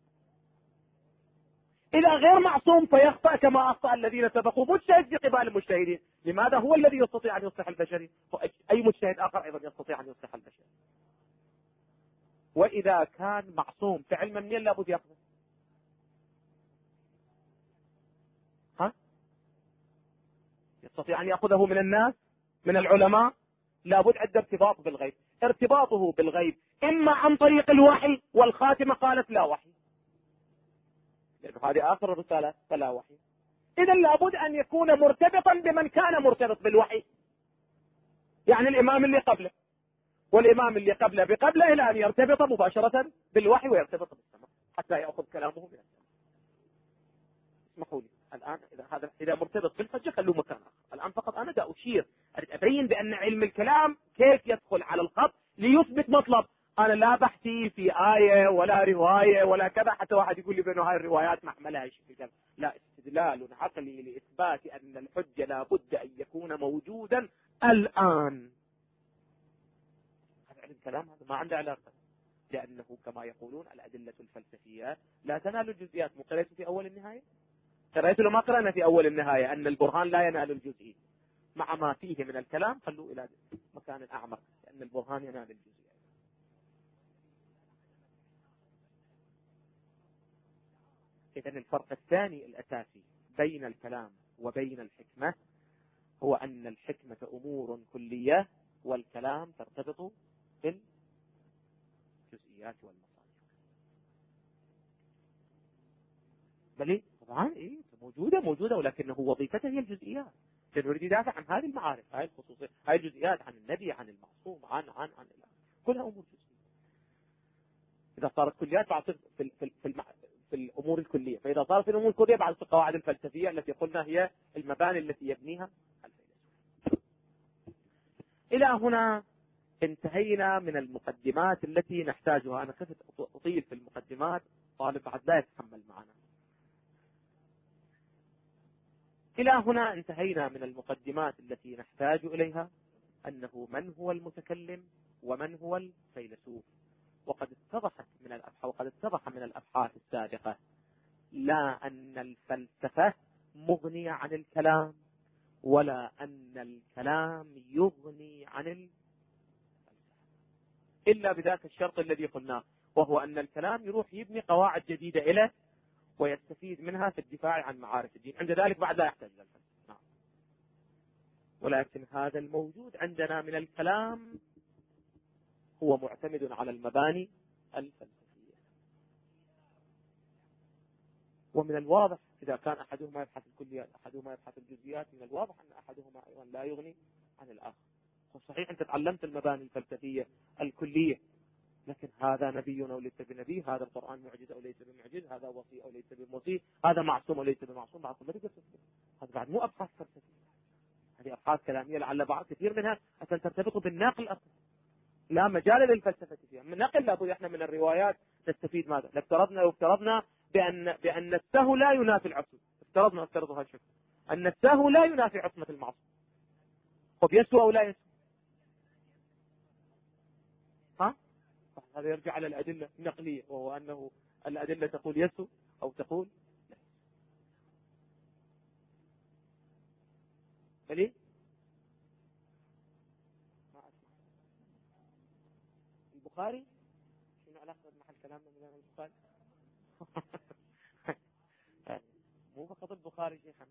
إذا غير معصوم فيخطأ كما أخطأ الذين سبقوا. مجتهد في قبال المجتهدين، لماذا؟ هو الذي يستطيع أن يصلح البشري، أي مجتهد آخر أيضا يستطيع أن يصلح البشري. وإذا كان معصوم فعلما من لابد يأخذه. يستطيع أن يأخذه من الناس، من العلماء، لابد عنده ارتباط بالغيب. ارتباطه بالغيب إما عن طريق الوحي، والخاتمة قالت لا وحي، لأنه هذه آخر الرسالة فلا وحي. إذا لابد أن يكون مرتبطا بمن كان مرتبط بالوحي، يعني الإمام اللي قبله، والإمام اللي قبله بقبله إلى أن يرتبط مباشرة بالوحي ويرتبط بالسماء حتى يأخذ كلامه من السماء. اسمحوا لي الآن إذا مرتبط بالحجة خلوه مكان آخر. الآن فقط أنا دا أشير، أبين بأن علم الكلام كيف يدخل على الخط ليثبت مطلب. أنا لا بحثي في آية ولا رواية ولا كذا حتى واحد يقول لي بأنه هاي الروايات محملها شيء كذا. لا، استدلال عقلي لإثبات أن الحجة لا بد أن يكون موجودا الآن. هذا علم الكلام، هذا ما عنده علاقة، لأنه كما يقولون الأدلة الفلسفية لا تنال الجزئيات. مقرأت في أول النهاية؟ قرأت له ما قرأنا في أول النهاية أن البرهان لا ينال الجزئي، مع ما فيه من الكلام خلوه إلى مكان أعمق، لأن البرهان ينال الجزئي. إذن الفرق الثاني الأساسي بين الكلام وبين الحكمة هو أن الحكمة أمور كلية، والكلام ترتبط بالجزئيات والمصادر. بل طبعا موجودة ولكنه وظيفته هي الجزئيات، يريد يدافع عن هذه المعارف، هذه الخصوصيات، هذه الجزئيات، عن النبي، عن المعصوم، عن كلها أمور جزئية. إذا صارت كليات بعد في الأمور الكلية، فإذا صارت في الأمور الكلية بعد في القواعد الفلسفية التي قلنا هي المباني التي يبنيها الفيلسوف. إلى هنا انتهينا من المقدمات التي نحتاجها. أنا خفت أطيل في المقدمات، طالب بعد لا يتحمل معنا. إلى هنا انتهينا من المقدمات التي نحتاج إليها، أنه من هو المتكلم ومن هو الفيلسوف. وقد اتضح من الأبحاث السابقة لا أن الفلسفة مغنية عن الكلام، ولا أن الكلام يغني عن الفلسفة. إلا بذاك الشرط الذي قلناه، وهو أن الكلام يروح يبني قواعد جديدة إليه ويستفيد منها في الدفاع عن معارف الدين، عند ذلك بعد لا يحتاج إلى الفلسفة. نعم. ولكن هذا الموجود عندنا من الكلام هو معتمد على المباني الفلسفية. ومن الواضح إذا كان أحدهما يبحث الكليات أحدهما يبحث الجزئيات، من الواضح أن أحدهما أيضا لا يغني عن الآخر. صحيح أنت تعلمت المباني الفلسفية الكلية، لكن هذا نبي أو ليس بنبي، هذا القرآن معجز أو ليس بمعجز، هذا وصي أو ليس بوصي، هذا معصوم أو ليس بمعصوم، بعض ما تقدر تثبت. هذا بعد مو أبحاث فلسفية، هذه أبحاث كلامية لعل بعض كثير منها أصلا ترتبط بالنقل أصلا، لا مجال للفلسفة فيها. من نقل لابد احنا من الروايات نستفيد ماذا؟ لو افترضنا بأن السهو لا ينافي العصمة، افترضوا هالشكل أن السهو لا ينافي عصمة المعصوم، طب يسهو أو لا يسهو؟ ها؟ هذا يرجع على الأدلة النقلية، وهو أنه الأدلة تقول يسهو أو تقول لا. فليه؟ ما أسمع. البخاري شنو علاقة محل كلامنا من البخاري؟ مو فقط البخاري شيخنا،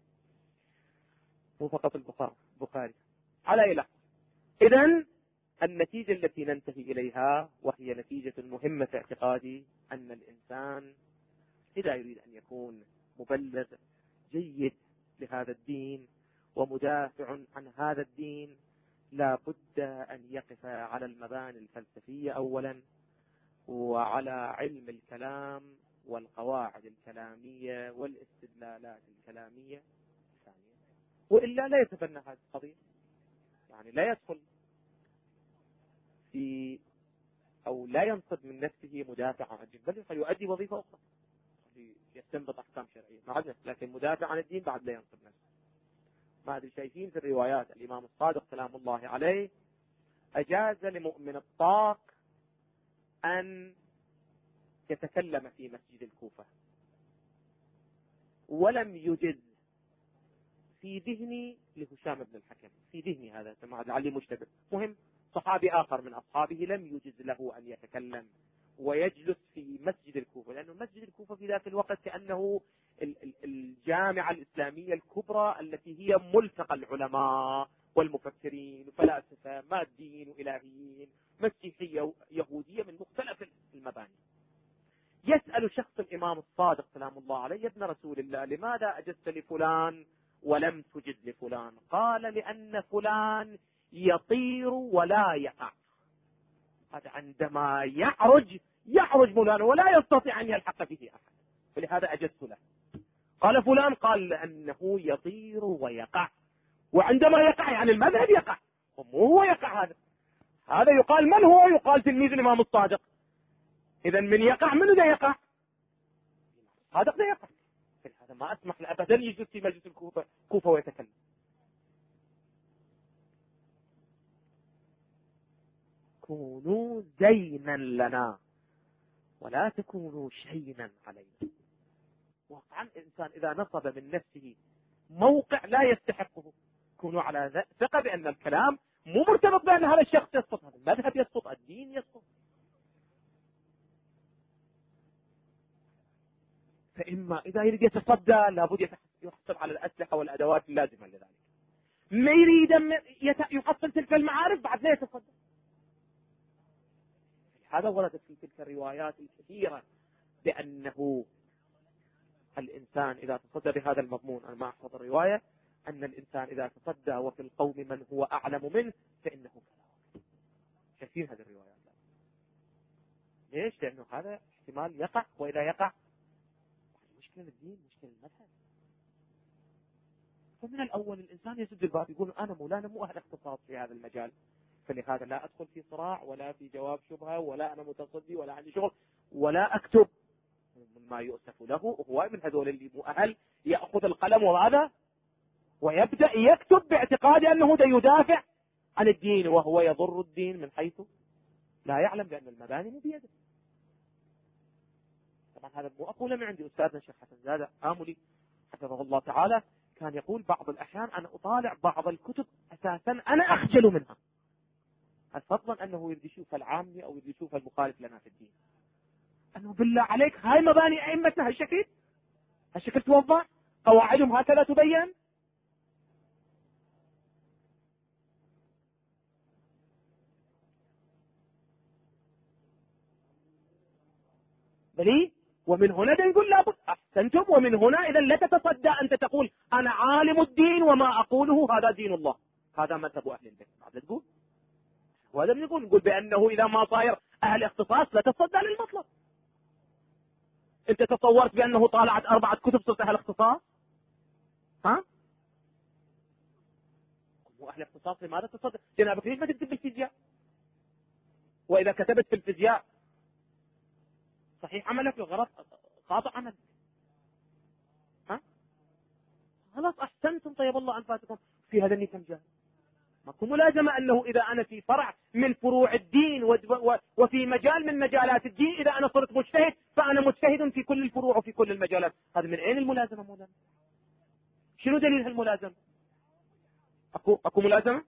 مو فقط البخاري. على أي لحظة، إذن النتيجة التي ننتهي إليها وهي نتيجة مهمة في اعتقادي، أن الإنسان إذا يريد أن يكون مبلغ جيد لهذا الدين ومدافع عن هذا الدين، لا بد أن يقف على المباني الفلسفية أولا، وعلى علم الكلام والقواعد الكلامية والاستدلالات الكلامية ثانيا، وإلا لا يتبنى هذه القضية، يعني لا يدخل في أو لا ينصب من نفسه مدافع عن الدين، بل يؤدي وظيفة أخرى يستنبط أحكام شرعية معدنة، لكن مدافع عن الدين بعد لا ينصب نفسه. ما أدري شايفين في الروايات الإمام الصادق سلام الله عليه أجاز لمؤمن الطاق أن يتكلم في مسجد الكوفة، ولم يجز في ذهني لهشام بن الحكم، في ذهني هذا لعلي مشتبه، مهم صحابي آخر من أصحابه لم يجز له أن يتكلم ويجلس في مسجد الكوفة، لأنه مسجد الكوفة في ذاك الوقت كأنه الجامعة الإسلامية الكبرى التي هي ملتقى العلماء والمفكرين وفلاسفة ماديين وإلهيين، مسيحية يهودية من مختلف المباني. يسأل شخص الإمام الصادق سلام الله عليه: يا ابن رسول الله، لماذا أجزت لفلان ولم تجز لفلان؟ قال: لأن فلان يطير ولا يقع. هذا عندما يعرج فلان ولا يستطيع أن يلحق به أحد، فلهذا أجزت له. قال فلان، قال لأنه يطير ويقع، وعندما يقع يعني المذهب يقع، ومو هو يقع. هذا يقال من هو؟ يقال تلميذ الإمام الصادق. إذا من يقع؟ من ذا يقع؟ هذا ذا يقع. هذا ما أسمح له أبدا يجلس في مجلس الكوفة ويتكلم. كونوا زينا لنا ولا تكونوا شينا علينا. واقعا الإنسان إذا نصب من نفسه موقع لا يستحقه، كونوا على ثقة بأن الكلام مو مرتبط بأن هذا الشخص يسقط، هذا المذهب يسقط، الدين يسقط. فإما إذا يريد يتصدى لابد يحصل على الأسلحة والأدوات اللازمة لذلك. ما يريد يحصل تلك المعارف بعد لا يتصدى. هذا وردت في تلك الروايات الكثيرة بأنه الإنسان إذا تصدى بهذا المضمون. أنا ما أحفظ الرواية أن الإنسان إذا تصدى وفي القوم من هو أعلم منه فإنه كذا. شايفين هذه الروايات؟ ليش؟ لأنه هذا احتمال يقع، وإذا يقع مشكلة الدين، مشكلة المذهب. فمن الأول الإنسان يسد الباب يقول: أنا مولانا مو أهل اختصاص في هذا المجال، فلهذا لا أدخل في صراع ولا في جواب شبهة، ولا أنا متصدي ولا عندي شغل ولا أكتب. ما يؤسف له هو من هذول اللي مو أهل يأخذ القلم وهذا ويبدأ يكتب باعتقاد أنه يدافع عن الدين، وهو يضر الدين من حيث لا يعلم بأن المباني مو بيده. طبعا هذا مو أقوله من عندي، أستاذنا الشيخ حسن زادة آملي حفظه الله تعالى كان يقول: بعض الأحيان أنا أطالع بعض الكتب أساسا أنا أخجل منها، فضلا أنه يريد يشوف العامي أو يريد يشوف المخالف لنا في الدين. أنه بالله عليك هاي مباني أئمتنا هالشكل توضح، قواعدهم هكذا تبين. بلي ومن هنا نقول لابد أحسنتم، ومن هنا إذا لا تتصدى أنت تقول أنا عالم الدين وما أقوله هذا دين الله، هذا مذهب أهل البيت. هذا تقول، وهذا نقول بأنه إذا ما صاير أهل اختصاص لا تتصدى للمطلب. أنت تصورت بأنه طالعت 4 كتب صرت أهل اختصاص؟ ها؟ مو أهل اختصاص لماذا تصدى؟ جنابك ليش ما تكتب بالفيزياء؟ وإذا كتبت في الفيزياء صحيح عملك وغلط خاطئ عملك. ها؟ خلاص أحسنتم، طيب الله أنفاتكم في هذا النية جاء. ماكو ملازمة أنه إذا أنا في فرع من فروع الدين وفي مجال من مجالات الدين إذا أنا صرت مجتهد فأنا مجتهد في كل الفروع وفي كل المجالات. هذا من أين الملازمة مولانا؟ شنو دليل هالملازمة؟ أكو ملازمة؟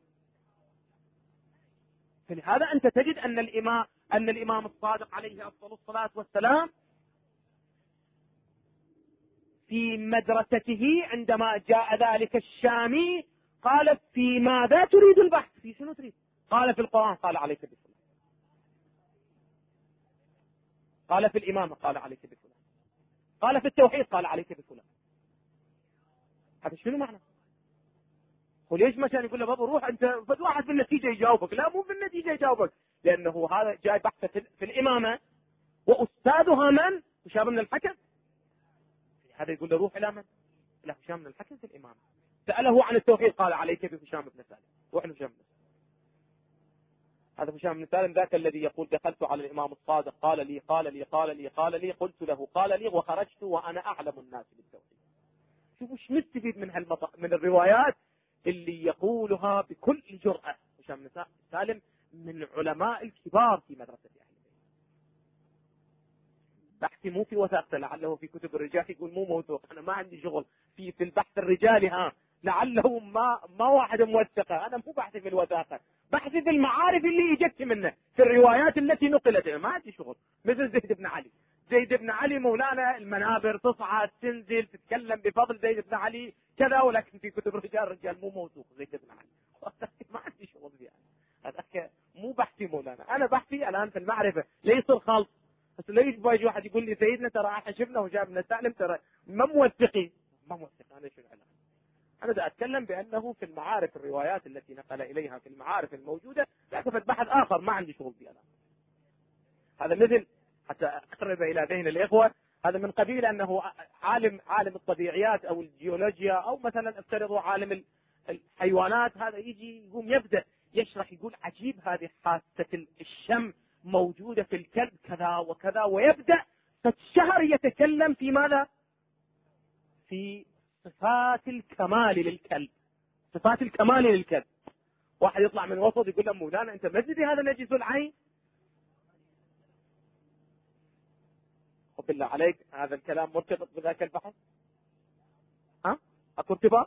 فلهذا أنت تجد أن الإمام الصادق عليه أفضل الصلاة والسلام في مدرسته عندما جاء ذلك الشامي قال في ماذا تريد البحث؟ في شنو تريد؟ قال في القرآن، قال عليك بفلان. قال في الإمامة، قال عليك بفلان. قال في التوحيد، قال عليك بفلان. هذا شنو معنى؟ وليش مثلا يقول له بابا روح انت واحد بالنتيجه يجاوبك؟ لا، مو بالنتيجه يجاوبك، لانه هذا جاي بحث في الامامه واستاذها من؟ هشام بن الحكم. هذا يقول له روح الى من؟ الى هشام بن الحكم في الامامه. ساله عن التوحيد قال عليك بهشام بن سالم. روح لهشام بن سالم. هذا هشام بن سالم ذاك الذي يقول دخلت على الامام الصادق قال لي قلت له قال لي وخرجت وانا اعلم الناس بالتوحيد. شوفوا ايش نستفيد من الروايات اللي يقولها بكل جرأة. هشام بن سالم من علماء الكبار في مدرسة أهل البيت. بحثي مو في وثائق، لعله في كتب الرجال يقول مو موثوق. أنا ما عندي شغل في البحث الرجالي، لعله ما واحد موثقة. أنا مو بحثي في الوثائق، بحثي في المعارف اللي اجت منه، في الروايات التي نقلت. ما عندي شغل مثل زيد بن علي. زيد بن علي مولانا المنابر تصعد تنزل تتكلم بفضل زيد بن علي كذا، ولكن في كتب الرجال مو موثوق زيد بن علي. ما عندي شغل فيه. هذا مو بحثي مولانا، انا بحثي الان في المعرفه ليس الخلط. بس ليش باجي واحد يقول لي سيدنا ترى احنا شفنا وجاب بن سالم ترى ما موثقين. ما موثق، انا شنو علاقه؟ انا دا اتكلم بانه في المعارف الروايات التي نقل اليها في المعارف الموجوده لكن بحث اخر ما عندي شغل فيه انا. هذا مثل حتى اقرب الى ذهن الاخوه، هذا من قبيل انه عالم الطبيعيات او الجيولوجيا او مثلا افترضوا عالم الحيوانات، هذا يجي يقوم يبدا يشرح يقول عجيب هذه حاسه الشم موجوده في الكلب كذا وكذا، ويبدا فالشهر يتكلم في ماذا؟ في صفات الكمال للكلب. صفات الكمال للكلب. واحد يطلع من وسط يقول له مولانا انت مسجدي هذا نجس العين. بالله عليك هذا الكلام مرتبط بذاك البحث؟ اكو ارتباط؟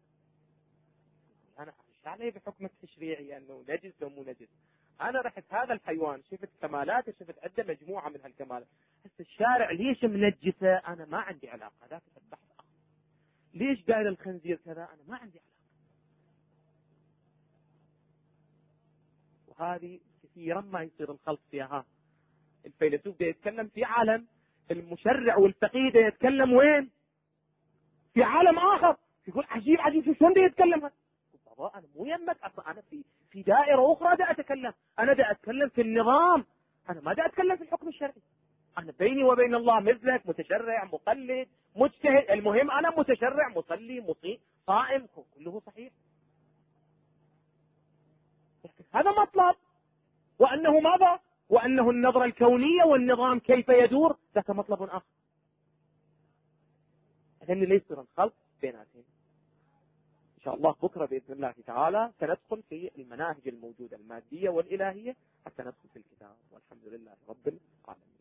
انا مش علي بحكم التشريعي انه نجس او مو نجس. انا رحت هذا الحيوان شفت كمالاته، شفت عنده مجموعه من هالكمالات. هسه الشارع ليش منجسه؟ انا ما عندي علاقه، هذاك البحث اخر. ليش قايل الخنزير كذا؟ انا ما عندي علاقه. وهذه كثيرا ما يصير الخلط فيها. الفيلسوف ده يتكلم في عالم، المشرع والفقيه ده يتكلم وين؟ في عالم اخر. يقول عجيب شلون ده يتكلم هذا؟ بابا انا مو يمك، اصلا انا في دائره اخرى دا اتكلم. انا دا اتكلم في النظام، انا ما دا اتكلم في الحكم الشرعي. انا بيني وبين الله مثلك، متشرع مقلد مجتهد. المهم انا متشرع مصلي مطيع صائم كله صحيح. هذا مطلب. وانه ماذا؟ وانه النظرة الكونية والنظام كيف يدور ذاك مطلب اخر. لأن ليس الخلط بيناتهم. إن شاء الله بكرة بإذن الله تعالى سندخل في المناهج الموجودة المادية والإلهية حتى ندخل في الكتاب، والحمد لله رب العالمين.